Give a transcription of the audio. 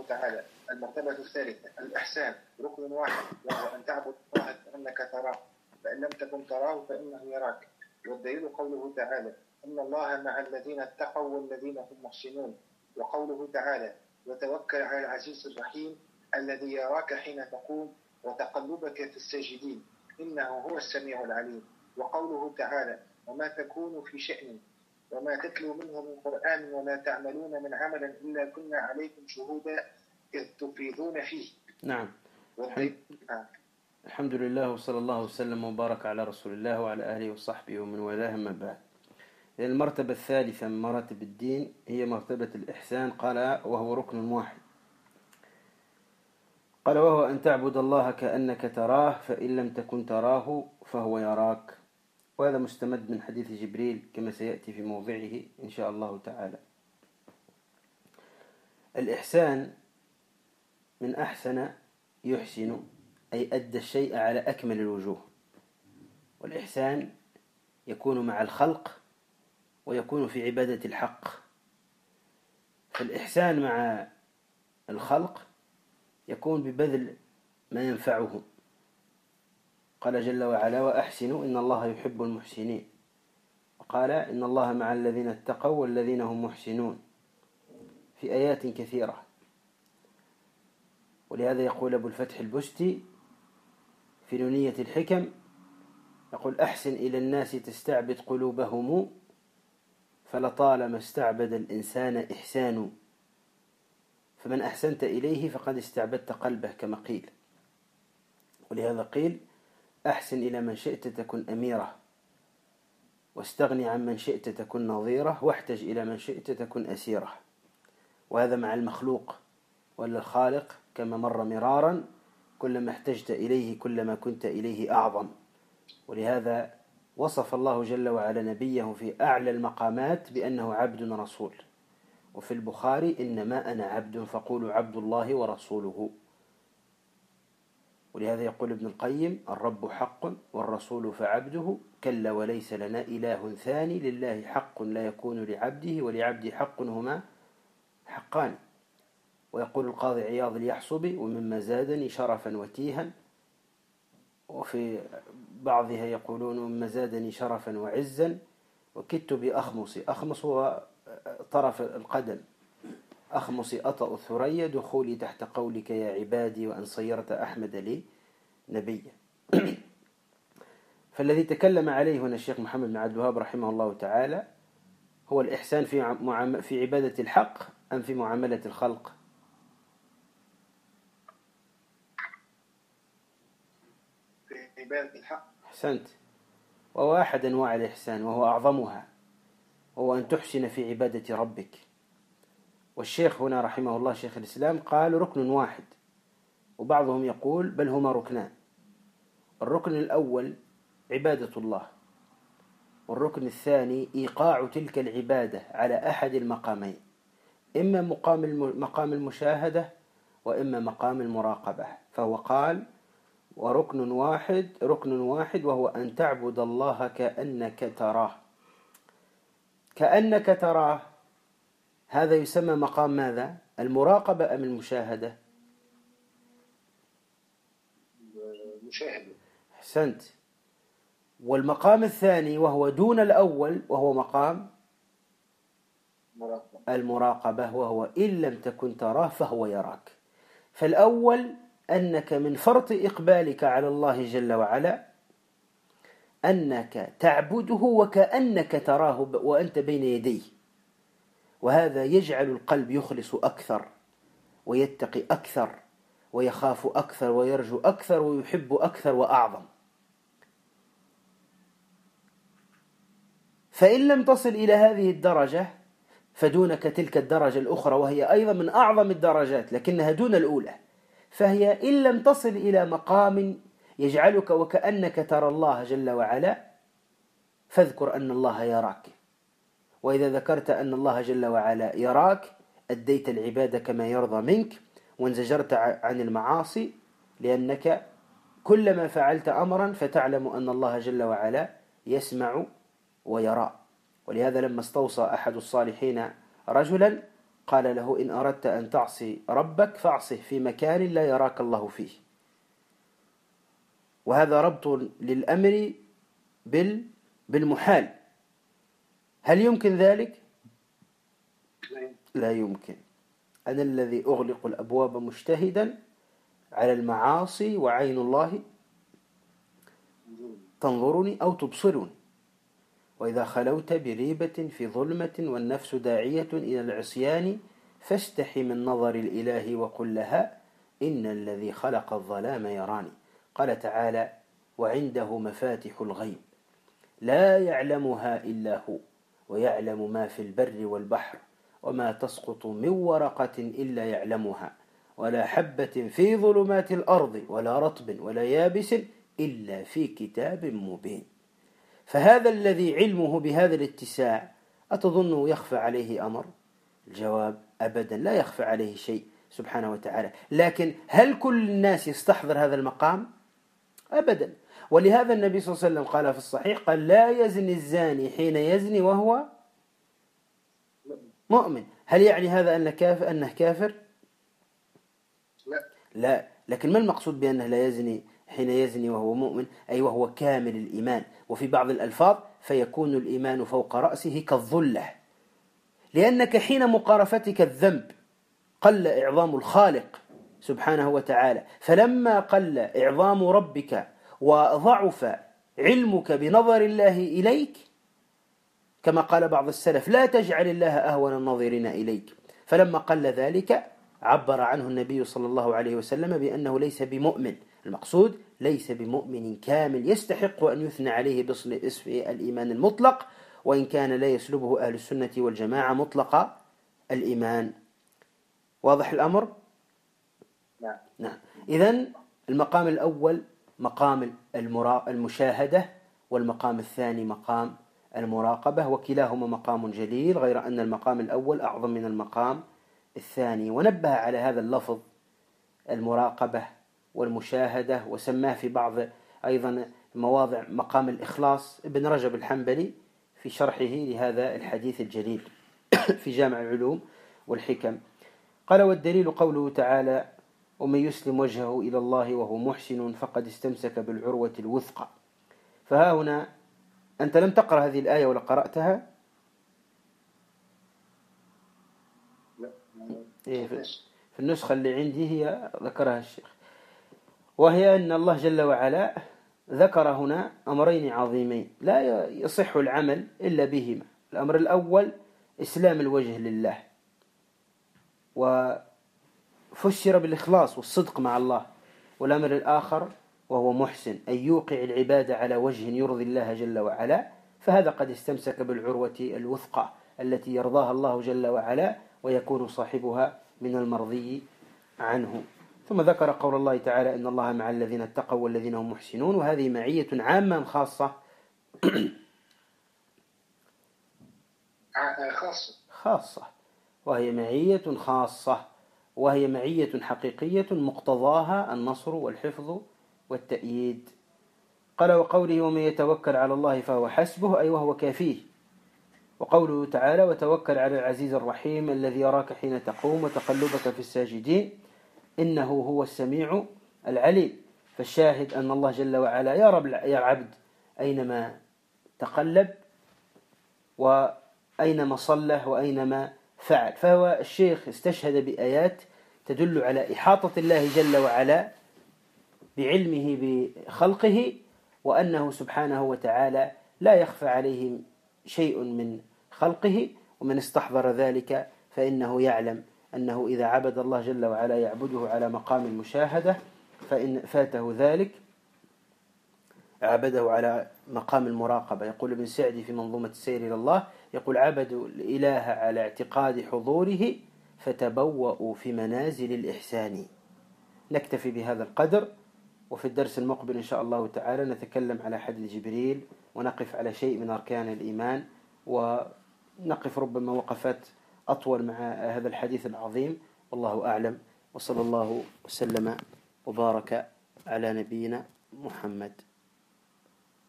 تعالى. المرتبة الثالثة الإحسان، ركن واحد، وهو أن تعبد الله كأنك تراه، فإن لم تكن تراه فإنه يراك. والدليل قوله تعالى: إن الله مع الذين اتقوا والذين هم محسنون. وقوله تعالى: وتوكل على العزيز الرحيم الذي يراك حين تقوم وتقلبك في الساجدين إنه هو السميع العليم. وقوله تعالى: وما تكون في شأن وما تتلو منه من قرآن وما تعملون من عمل إلا كنا عليكم شهودا إذ تفيضون فيه. نعم. الحمد لله وصلى الله وسلم وبارك على رسول الله وعلى آله وصحبه ومن والاه، ما بعد. المرتبة الثالثة من مراتب الدين هي مرتبة الإحسان. قال: وهو ركن واحد. قال: وهو أن تعبد الله كأنك تراه فإن لم تكن تراه فهو يراك. وهذا مستمد من حديث جبريل كما سيأتي في موضعه إن شاء الله تعالى. الإحسان من أحسن يحسن، أي أدى الشيء على أكمل الوجوه. والإحسان يكون مع الخلق ويكون في عبادة الحق. فالإحسان مع الخلق يكون ببذل ما ينفعهم. قال جل وعلا: وأحسنوا إن الله يحب المحسنين. وقال: إن الله مع الذين اتقوا والذين هم محسنون، في آيات كثيرة. ولهذا يقول أبو الفتح البستي في نونية الحكم، يقول: أحسن إلى الناس تستعبد قلوبهم فلطالما استعبد الإنسان إحسان، فمن أحسنت إليه فقد استعبدت قلبه، كما قيل. ولهذا قيل: أحسن إلى من شئت تكن أميره، واستغني عن من شئت تكن نظيره، واحتج إلى من شئت تكن أسيره. وهذا مع المخلوق، ولا الخالق كما مر مرارا: كلما احتجت إليه كلما كنت إليه أعظم. ولهذا وصف الله جل وعلا نبيه في أعلى المقامات بأنه عبد رسول. وفي البخاري: إنما أنا عبد فقولوا عبد الله ورسوله. ولهذا يقول ابن القيم: الرب حق والرسول فعبده، كلا وليس لنا إله ثاني، لله حق لا يكون لعبده ولعبده حق، هما حقان. ويقول القاضي عياض اليحصبي: ومما زادني شرفا وتيها. وفي بعضها يقولون: ومما زادني شرفا وعزا وكدت بأخمصي. أخمص هو طرف القدم. أخمصي أطأ الثريا دخولي تحت قولك يا عبادي وأن صيرت أحمد لي نبيا. فالذي تكلم عليه هنا الشيخ محمد بن عبد الوهاب رحمه الله تعالى هو الإحسان في عبادة الحق أم في معاملة الخلق؟ في عبادة الحق. أحسنت. وهو أحد أنواع الإحسان وهو أعظمها، وهو أن تحسن في عبادة ربك. والشيخ هنا رحمه الله شيخ الإسلام قال: ركن واحد، وبعضهم يقول بل هما ركنان. الركن الأول عبادة الله، والركن الثاني إيقاع تلك العبادة على أحد المقامين، إما مقام المشاهدة وإما مقام المراقبة. فهو قال: وركن واحد وهو أن تعبد الله كأنك تراه. كأنك تراه، هذا يسمى مقام ماذا؟ المراقبة أم المشاهدة؟ المشاهدة. أحسنت. والمقام الثاني وهو دون الأول وهو مقام المراقبة، وهو إن لم تكن تراه فهو يراك. فالأول أنك من فرط إقبالك على الله جل وعلا أنك تعبده وكأنك تراه وأنت بين يديه، وهذا يجعل القلب يخلص أكثر ويتقي أكثر ويخاف أكثر ويرجو أكثر ويحب أكثر وأعظم. فإن لم تصل إلى هذه الدرجة فدونك تلك الدرجة الأخرى، وهي أيضا من أعظم الدرجات لكنها دون الأولى، فهي إن لم تصل إلى مقام يجعلك وكأنك ترى الله جل وعلا فاذكر أن الله يراك. وإذا ذكرت أن الله جل وعلا يراك أديت العبادة كما يرضى منك وانزجرت عن المعاصي، لأنك كلما فعلت أمرا فتعلم أن الله جل وعلا يسمع ويرى. ولهذا لما استوصى أحد الصالحين رجلا قال له إن أردت أن تعصي ربك فاعصه في مكان لا يراك الله فيه. وهذا ربط للأمر بالمحال. هل يمكن ذلك؟ لا يمكن. أنا الذي أغلق الأبواب مجتهدا على المعاصي وعين الله تنظرني أو تبصرني. وإذا خلوت بريبة في ظلمة والنفس داعية إلى العصيان فاستحي من نظر الإله وقل لها إن الذي خلق الظلام يراني. قال تعالى وعنده مفاتح الغيب لا يعلمها إلا هو ويعلم ما في البر والبحر وما تسقط من ورقة إلا يعلمها ولا حبة في ظلمات الأرض ولا رطب ولا يابس إلا في كتاب مبين. فهذا الذي علمه بهذا الاتساع أتظن يخفى عليه أمر؟ الجواب أبدا لا يخفى عليه شيء سبحانه وتعالى. لكن هل كل الناس يستحضر هذا المقام؟ أبدا. ولهذا النبي صلى الله عليه وسلم قال في الصحيح قال لا يزني الزاني حين يزني وهو مؤمن. هل يعني هذا أنه كافر؟ لا. لكن ما المقصود بأنه لا يزني حين يزني وهو مؤمن؟ أي وهو كامل الإيمان. وفي بعض الألفاظ فيكون الإيمان فوق رأسه كالظلة، لأنك حين مقارفتك الذنب قل إعظام الخالق سبحانه وتعالى، فلما قل إعظام ربك وضعف علمك بنظر الله إليك كما قال بعض السلف لا تجعل الله أهون الناظرين إليك، فلما قل ذلك عبر عنه النبي صلى الله عليه وسلم بأنه ليس بمؤمن. المقصود ليس بمؤمن كامل يستحق أن يثنى عليه باسم الإيمان المطلق، وإن كان لا يسلبه أهل السنة والجماعة مطلق الإيمان. واضح الأمر؟ نعم. إذن المقام الأول مقام المشاهدة، والمقام الثاني مقام المراقبة، وكلاهما مقام جليل، غير أن المقام الأول أعظم من المقام الثاني. ونبه على هذا اللفظ المراقبة والمشاهدة، وسماه في بعض أيضا مواضع مقام الإخلاص ابن رجب الحنبلي في شرحه لهذا الحديث الجليل في جامع العلوم والحكم. قال والدليل قوله تعالى ومن يسلم وجهه إلى الله وهو محسن فقد استمسك بالعروة الوثقى. فها هنا أنت لم تقرأ هذه الآية ولا قرأتها؟ في النسخة اللي عندي هي ذكرها الشيخ، وهي أن الله جل وعلا ذكر هنا أمرين عظيمين لا يصح العمل إلا بهما. الأمر الأول إسلام الوجه لله، وفسر بالإخلاص والصدق مع الله. والأمر الآخر وهو محسن أن يوقع العبادة على وجه يرضي الله جل وعلا، فهذا قد استمسك بالعروة الوثقى التي يرضاها الله جل وعلا ويكون صاحبها من المرضي عنه. ثم ذكر قول الله تعالى إن الله مع الذين اتقوا والذين هم محسنون، وهذه معية عامة خاصة خاصة، وهي معية خاصة، وهي معية حقيقية مقتضاها النصر والحفظ والتأييد. قال وقوله ومن يتوكل على الله فهو حسبه أي وهو كافيه. وقوله تعالى وتوكل على العزيز الرحيم الذي يراك حين تقوم وتقلبك في الساجدين إنه هو السميع العليم. فالشاهد أن الله جل وعلا يرى العبد أينما تقلب وأينما صلى وأينما فعل. فهو الشيخ استشهد بآيات تدل على إحاطة الله جل وعلا بعلمه بخلقه، وأنه سبحانه وتعالى لا يخفى عليه شيء من خلقه، ومن استحضر ذلك فإنه يعلم أنه إذا عبد الله جل وعلا يعبده على مقام المشاهدة، فإن فاته ذلك عبده على مقام المراقبة. يقول ابن سعدي في منظومة السير إلى الله يقول عبدوا الإله على اعتقاد حضوره فتبوأوا في منازل الإحسان. نكتفي بهذا القدر، وفي الدرس المقبل إن شاء الله تعالى نتكلم على حديث جبريل ونقف على شيء من أركان الإيمان، ونقف ربما وقفات أطول مع هذا الحديث العظيم. والله أعلم، وصلى الله وسلم وبارك على نبينا محمد.